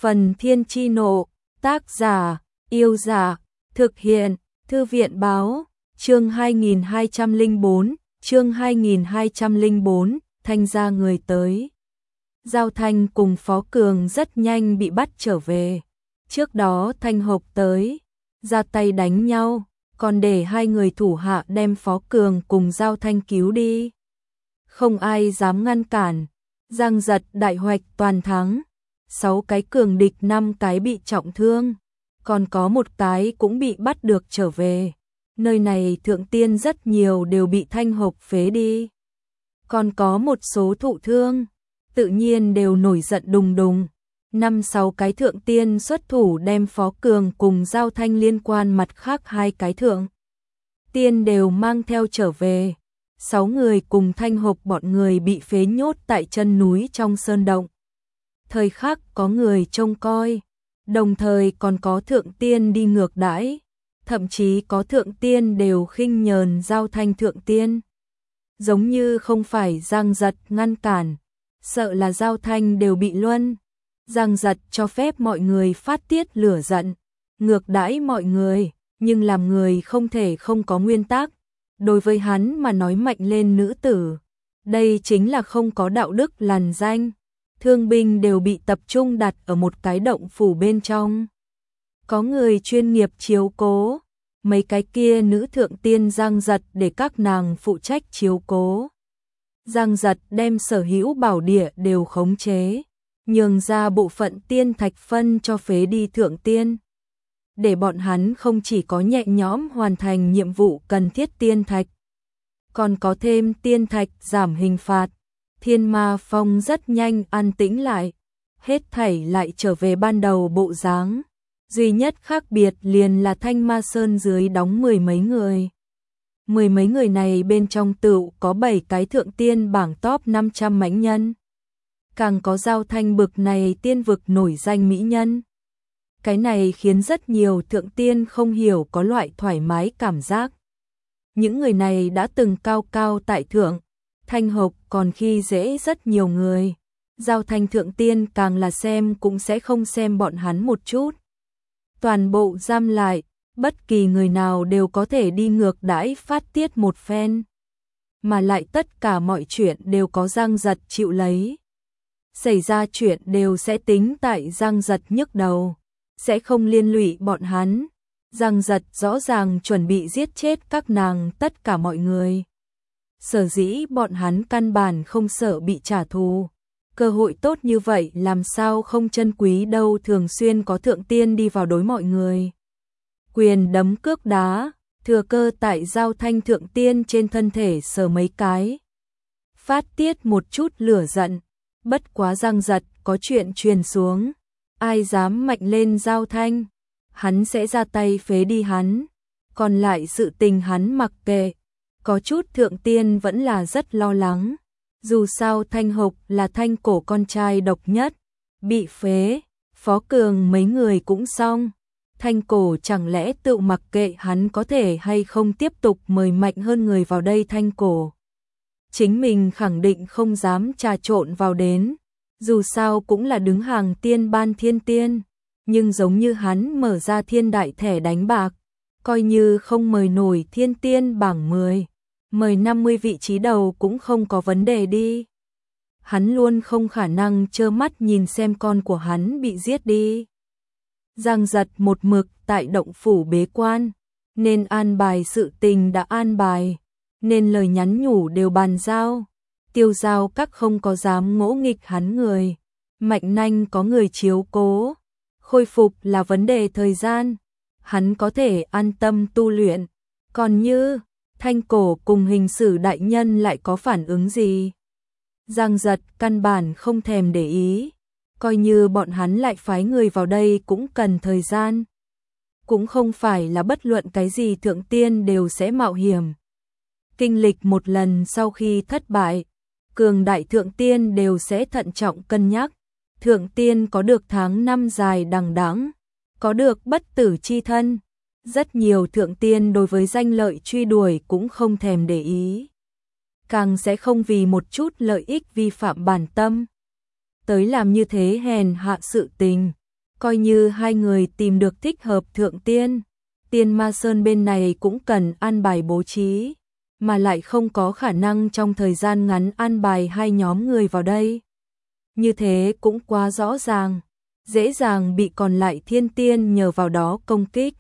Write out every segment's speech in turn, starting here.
Phần Thiên Chi Nộ, tác giả, Yêu Dạ, thực hiện, Thư viện Báo, chương 2204, Thanh gia người tới. Giao Thanh cùng Phó Cường rất nhanh bị bắt trở về. Trước đó Thanh Hộp tới, ra tay đánh nhau, còn để hai người thủ hạ đem Phó Cường cùng Giao Thanh cứu đi. Không ai dám ngăn cản, giang giật đại hoạch toàn thắng. 6 cái cường địch 5 cái bị trọng thương, còn có một cái cũng bị bắt được trở về. Nơi này thượng tiên rất nhiều đều bị Thanh Hộp phế đi. Còn có một số thụ thương, tự nhiên đều nổi giận đùng đùng. 5-6 cái thượng tiên xuất thủ đem Phó Cường cùng Giao Thanh liên quan mặt khác 2 cái thượng tiên đều mang theo trở về. 6 người cùng Thanh Hộp bọn người bị phế nhốt tại chân núi trong sơn động. Thời khắc có người trông coi, đồng thời còn có thượng tiên đi ngược đãi, thậm chí có thượng tiên đều khinh nhờn Giao Thanh thượng tiên. Giống như không phải giang giật ngăn cản, sợ là Giao Thanh đều bị luân. Giang giật cho phép mọi người phát tiết lửa giận, ngược đãi mọi người, nhưng làm người không thể không có nguyên tắc. Đối với hắn mà nói mạnh lên nữ tử, đây chính là không có đạo đức lằn danh. Thương binh đều bị tập trung đặt ở một cái động phủ bên trong. Có người chuyên nghiệp chiếu cố, mấy cái kia nữ thượng tiên giang giật để các nàng phụ trách chiếu cố. Giang giật đem sở hữu bảo địa đều khống chế, nhường ra bộ phận tiên thạch phân cho phế đi thượng tiên. Để bọn hắn không chỉ có nhẹ nhõm hoàn thành nhiệm vụ cần thiết tiên thạch, còn có thêm tiên thạch giảm hình phạt. Thiên Ma Phong rất nhanh an tĩnh lại, hết thảy lại trở về ban đầu bộ dáng. Duy nhất khác biệt liền là Thanh Ma Sơn dưới đóng 10 mấy người. 10 mấy người này bên trong tựu có 7 cái thượng tiên bảng top 500 mãnh nhân. Càng có Giao Thanh bực này tiên vực nổi danh mỹ nhân. Cái này khiến rất nhiều thượng tiên không hiểu có loại thoải mái cảm giác. Những người này đã từng cao cao tại thượng. Thanh Hộp còn khi dễ rất nhiều người. Giao Thanh thượng tiên càng là xem cũng sẽ không xem bọn hắn một chút. Toàn bộ giam lại, bất kỳ người nào đều có thể đi ngược đãi phát tiết một phen. Mà lại tất cả mọi chuyện đều có giang giật chịu lấy. Xảy ra chuyện đều sẽ tính tại giang giật nhức đầu, sẽ không liên lụy bọn hắn. Giang giật rõ ràng chuẩn bị giết chết các nàng tất cả mọi người. Sở dĩ bọn hắn căn bản không sợ bị trả thù. Cơ hội tốt như vậy làm sao không trân quý đâu, thường xuyên có thượng tiên đi vào đối mọi người. Quyền đấm cước đá, thừa cơ tại Giao Thanh thượng tiên trên thân thể sờ mấy cái. Phát tiết một chút lửa giận, bất quá giang giật có chuyện truyền xuống. Ai dám mạnh lên Giao Thanh, hắn sẽ ra tay phế đi hắn. Còn lại sự tình hắn mặc kệ. Có chút thượng tiên vẫn là rất lo lắng. Dù sao Thanh Hộp là Thanh Cổ con trai độc nhất, bị phế, Phó Cường mấy người cũng xong. Thanh Cổ chẳng lẽ tự mặc kệ hắn có thể hay không tiếp tục mời mạnh hơn người vào đây. Thanh Cổ chính mình khẳng định không dám trà trộn vào đến. Dù sao cũng là đứng hàng tiên ban thiên tiên, nhưng giống như hắn mở ra thiên đại thẻ đánh bạc, coi như không mời nổi thiên tiên bảng 10. Mời 50 vị trí đầu cũng không có vấn đề đi. Hắn luôn không khả năng trơ mắt nhìn xem con của hắn bị giết đi. Giang giật một mực tại động phủ bế quan, nên an bài sự tình đã an bài, nên lời nhắn nhủ đều bàn giao. Tiêu giao các không có dám ngỗ nghịch hắn người. Mạnh Nanh có người chiếu cố, khôi phục là vấn đề thời gian, hắn có thể an tâm tu luyện. Còn như Thanh Cổ cùng hình sử đại nhân lại có phản ứng gì? Giang giật căn bản không thèm để ý, coi như bọn hắn lại phái người vào đây cũng cần thời gian. Cũng không phải là bất luận cái gì thượng tiên đều sẽ mạo hiểm. Kinh lịch một lần sau khi thất bại, cường đại thượng tiên đều sẽ thận trọng cân nhắc. Thượng tiên có được tháng năm dài đằng đẵng, có được bất tử chi thân. Rất nhiều thượng tiên đối với danh lợi truy đuổi cũng không thèm để ý. Càng sẽ không vì một chút lợi ích vi phạm bản tâm tới làm như thế hèn hạ sự tình. Coi như hai người tìm được thích hợp thượng tiên, Tiên Ma Sơn bên này cũng cần an bài bố trí, mà lại không có khả năng trong thời gian ngắn an bài hai nhóm người vào đây. Như thế cũng quá rõ ràng, dễ dàng bị còn lại thiên tiên nhờ vào đó công kích.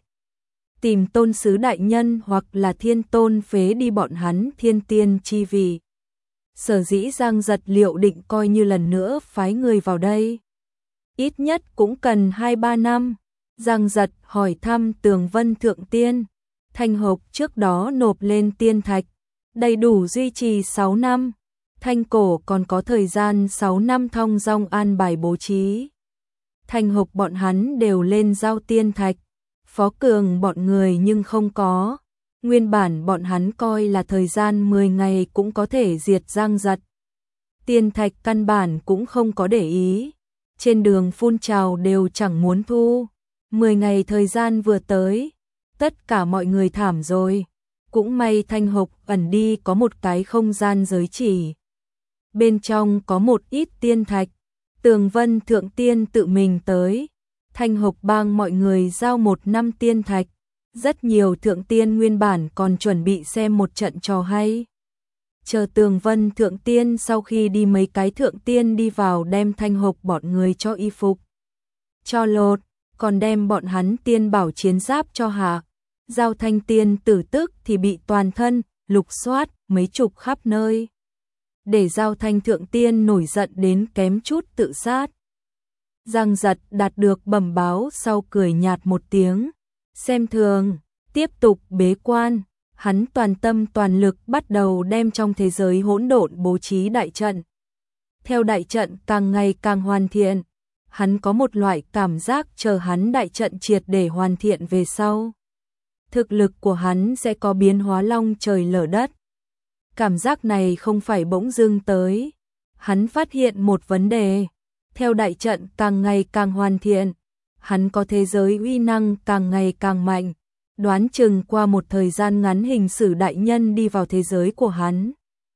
Tìm tôn sứ đại nhân hoặc là thiên tôn phế đi bọn hắn thiên tiên chi vị. Sở dĩ Giang Giật liệu định coi như lần nữa phái người vào đây. Ít nhất cũng cần 2-3 năm. Giang Giật hỏi thăm Tường Vân Thượng Tiên. Thanh Hộc trước đó nộp lên tiên thạch, đầy đủ duy trì 6 năm. Thanh Cổ còn có thời gian 6 năm thong dong an bài bố trí. Thanh Hộc bọn hắn đều lên giao tiên thạch, Phó Cường bọn người nhưng không có. Nguyên bản bọn hắn coi là thời gian 10 ngày cũng có thể diệt Giang Giật. Tiên thạch căn bản cũng không có để ý. Trên đường phun trào đều chẳng muốn thu. 10 ngày thời gian vừa tới, tất cả mọi người thảm rồi. Cũng may Thanh Hộc ẩn đi có một cái không gian giới chỉ. Bên trong có một ít tiên thạch. Tường Vân Thượng Tiên tự mình tới. Thanh Hộc bang mọi người giao 1 năm tiên thạch. Rất nhiều thượng tiên nguyên bản còn chuẩn bị xem một trận trò hay. Chờ Tường Vân Thượng Tiên sau khi đi mấy cái thượng tiên đi vào đem Thanh Hộc bọn người cho y phục, cho lột, còn đem bọn hắn tiên bảo chiến giáp cho hạ. Giao Thanh Tiên tử tức thì bị toàn thân lục soát mấy chục khắp nơi. Để Giao Thanh Thượng Tiên nổi giận đến kém chút tự sát. Giang Giật đạt được bẩm báo sau cười nhạt một tiếng. Xem thường, tiếp tục bế quan, hắn toàn tâm toàn lực bắt đầu đem trong thế giới hỗn độn bố trí đại trận. Theo đại trận càng ngày càng hoàn thiện, hắn có một loại cảm giác chờ hắn đại trận triệt để hoàn thiện về sau. Thực lực của hắn sẽ có biến hóa long trời lở đất. Cảm giác này không phải bỗng dưng tới. Hắn phát hiện một vấn đề. Theo đại trận càng ngày càng hoàn thiện, hắn có thế giới uy năng càng ngày càng mạnh. Đoán chừng qua một thời gian ngắn hình sử đại nhân đi vào thế giới của hắn,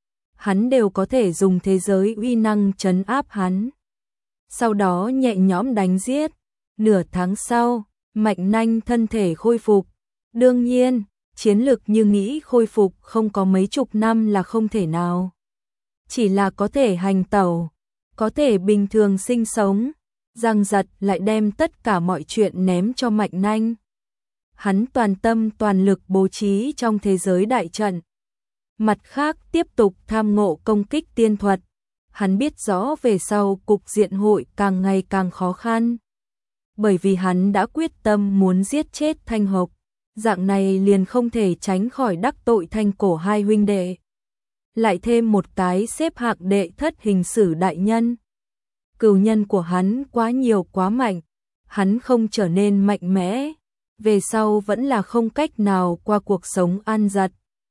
hắn đều có thể dùng thế giới uy năng trấn áp hắn. Sau đó nhẹ nhõm đánh giết. Nửa tháng sau, Mạnh Nanh thân thể khôi phục. Đương nhiên, chiến lực như nghĩ khôi phục không có mấy chục năm là không thể nào. Chỉ là có thể hành tẩu, có thể bình thường sinh sống. Giang Giật lại đem tất cả mọi chuyện ném cho Mạnh Nanh. Hắn toàn tâm toàn lực bố trí trong thế giới đại trận. Mặt khác tiếp tục tham ngộ công kích tiên thuật. Hắn biết rõ về sau cục diện hội càng ngày càng khó khăn. Bởi vì hắn đã quyết tâm muốn giết chết Thanh Hộc. Dạng này liền không thể tránh khỏi đắc tội Thanh Cổ hai huynh đệ. Lại thêm một cái xếp hạng đệ thất hình sử đại nhân. Cừu nhân của hắn quá nhiều quá mạnh. Hắn không trở nên mạnh mẽ. Về sau vẫn là không cách nào qua cuộc sống an giật.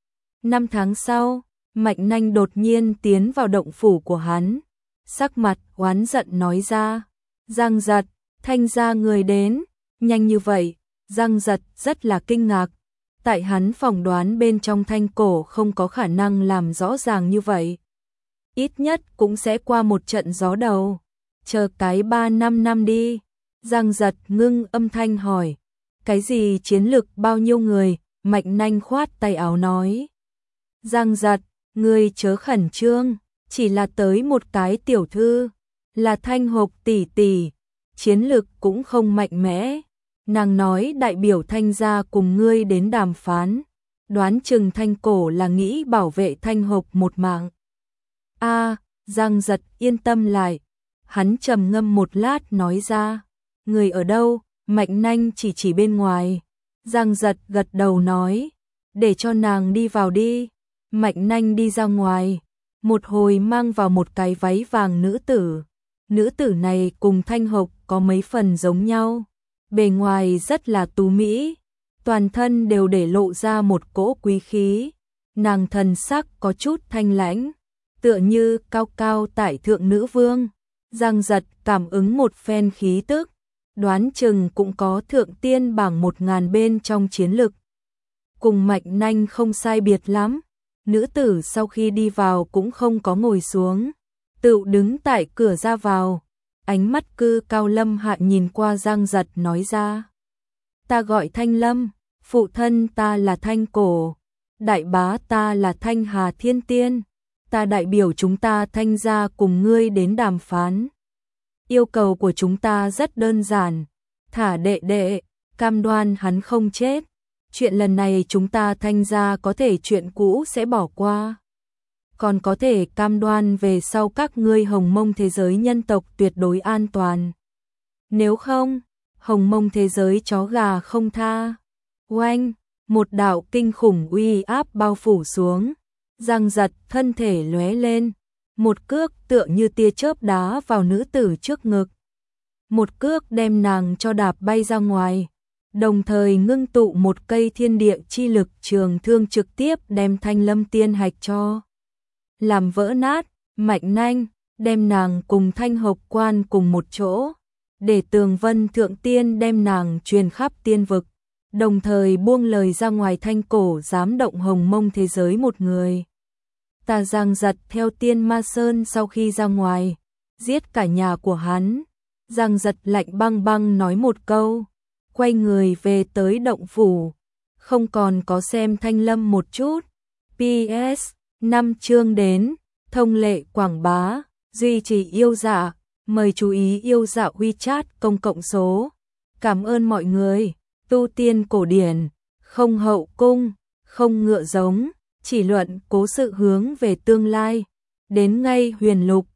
5 tháng sau, Mạnh Nanh đột nhiên tiến vào động phủ của hắn. Sắc mặt oán giận nói ra. Giang Giật, Thanh gia người đến. Nhanh như vậy, Giang Giật rất là kinh ngạc. Tại hắn phỏng đoán bên trong Thanh Cổ không có khả năng làm rõ ràng như vậy. Ít nhất cũng sẽ qua một trận gió đầu. Chờ cái 3-5 năm đi. Giang Giật ngưng âm thanh hỏi. Cái gì chiến lực bao nhiêu người? Mạnh Nanh khoát tay áo nói. Giang Giật, ngươi chớ khẩn trương, chỉ là tới một cái tiểu thư, là Thanh Hộc tỷ tỷ, chiến lực cũng không mạnh mẽ. Nàng nói đại biểu Thanh gia cùng ngươi đến đàm phán, đoán chừng Thanh Cổ là nghĩ bảo vệ Thanh Hộc một mạng. Giang Giật yên tâm lại, hắn trầm ngâm một lát nói ra. Người ở đâu? Mạnh Nanh chỉ bên ngoài. Giang Giật gật đầu nói, để cho nàng đi vào đi. Mạnh Nanh đi ra ngoài, một hồi mang vào một cái váy vàng nữ tử. Nữ tử này cùng Thanh Hộc có mấy phần giống nhau. Bề ngoài rất là tú mỹ, toàn thân đều để lộ ra một cỗ quý khí. Nàng thần sắc có chút thanh lãnh, tựa như cao cao tại thượng nữ vương. Giang Giật cảm ứng một phen khí tức, đoán chừng cũng có thượng tiên bảng 1000 bên trong chiến lực. Cùng Mạnh Nanh không sai biệt lắm. Nữ tử sau khi đi vào cũng không có ngồi xuống, tự đứng tại cửa ra vào. ánh mắt cư cao lâm hạ nhìn qua Giang Giật nói ra. Ta gọi Thanh Lâm, phụ thân ta là Thanh Cổ, đại bá ta là Thanh Hà Thiên Tiên, ta đại biểu chúng ta Thanh gia cùng ngươi đến đàm phán. Yêu cầu của chúng ta rất đơn giản, thả đệ đệ, cam đoan hắn không chết. Chuyện lần này chúng ta Thanh gia có thể chuyện cũ sẽ bỏ qua. Còn có thể cam đoan về sau các ngươi Hồng Mông thế giới nhân tộc tuyệt đối an toàn. Nếu không, Hồng Mông thế giới chó gà không tha. Oanh, một đạo kinh khủng uy áp bao phủ xuống. Giang Giật thân thể lóe lên, một cước tựa như tia chớp đá vào nữ tử trước ngực. Một cước đem nàng cho đạp bay ra ngoài, đồng thời ngưng tụ một cây thiên địa chi lực trường thương trực tiếp đem Thanh Lâm tiên hạch cho làm vỡ nát, mạnh nanh, đem nàng cùng Thanh Hộc Quan cùng một chỗ, để Tường Vân Thượng Tiên đem nàng truyền khắp tiên vực, đồng thời buông lời ra ngoài Thanh Cổ dám động Hồng Mông thế giới một người. Ta Giang Giật theo Tiên Ma Sơn sau khi ra ngoài, giết cả nhà của hắn. Giang Giật lạnh băng băng nói một câu, quay người về tới động phủ, không còn có xem Thanh Lâm một chút. PS 5 chương đến, thông lệ quảng bá, duy trì yêu dạ, mời chú ý yêu dạ WeChat công cộng số. Cảm ơn mọi người, tu tiên cổ điển, không hậu cung, không ngựa giống, chỉ luận cố sự hướng về tương lai, đến ngay huyền lục.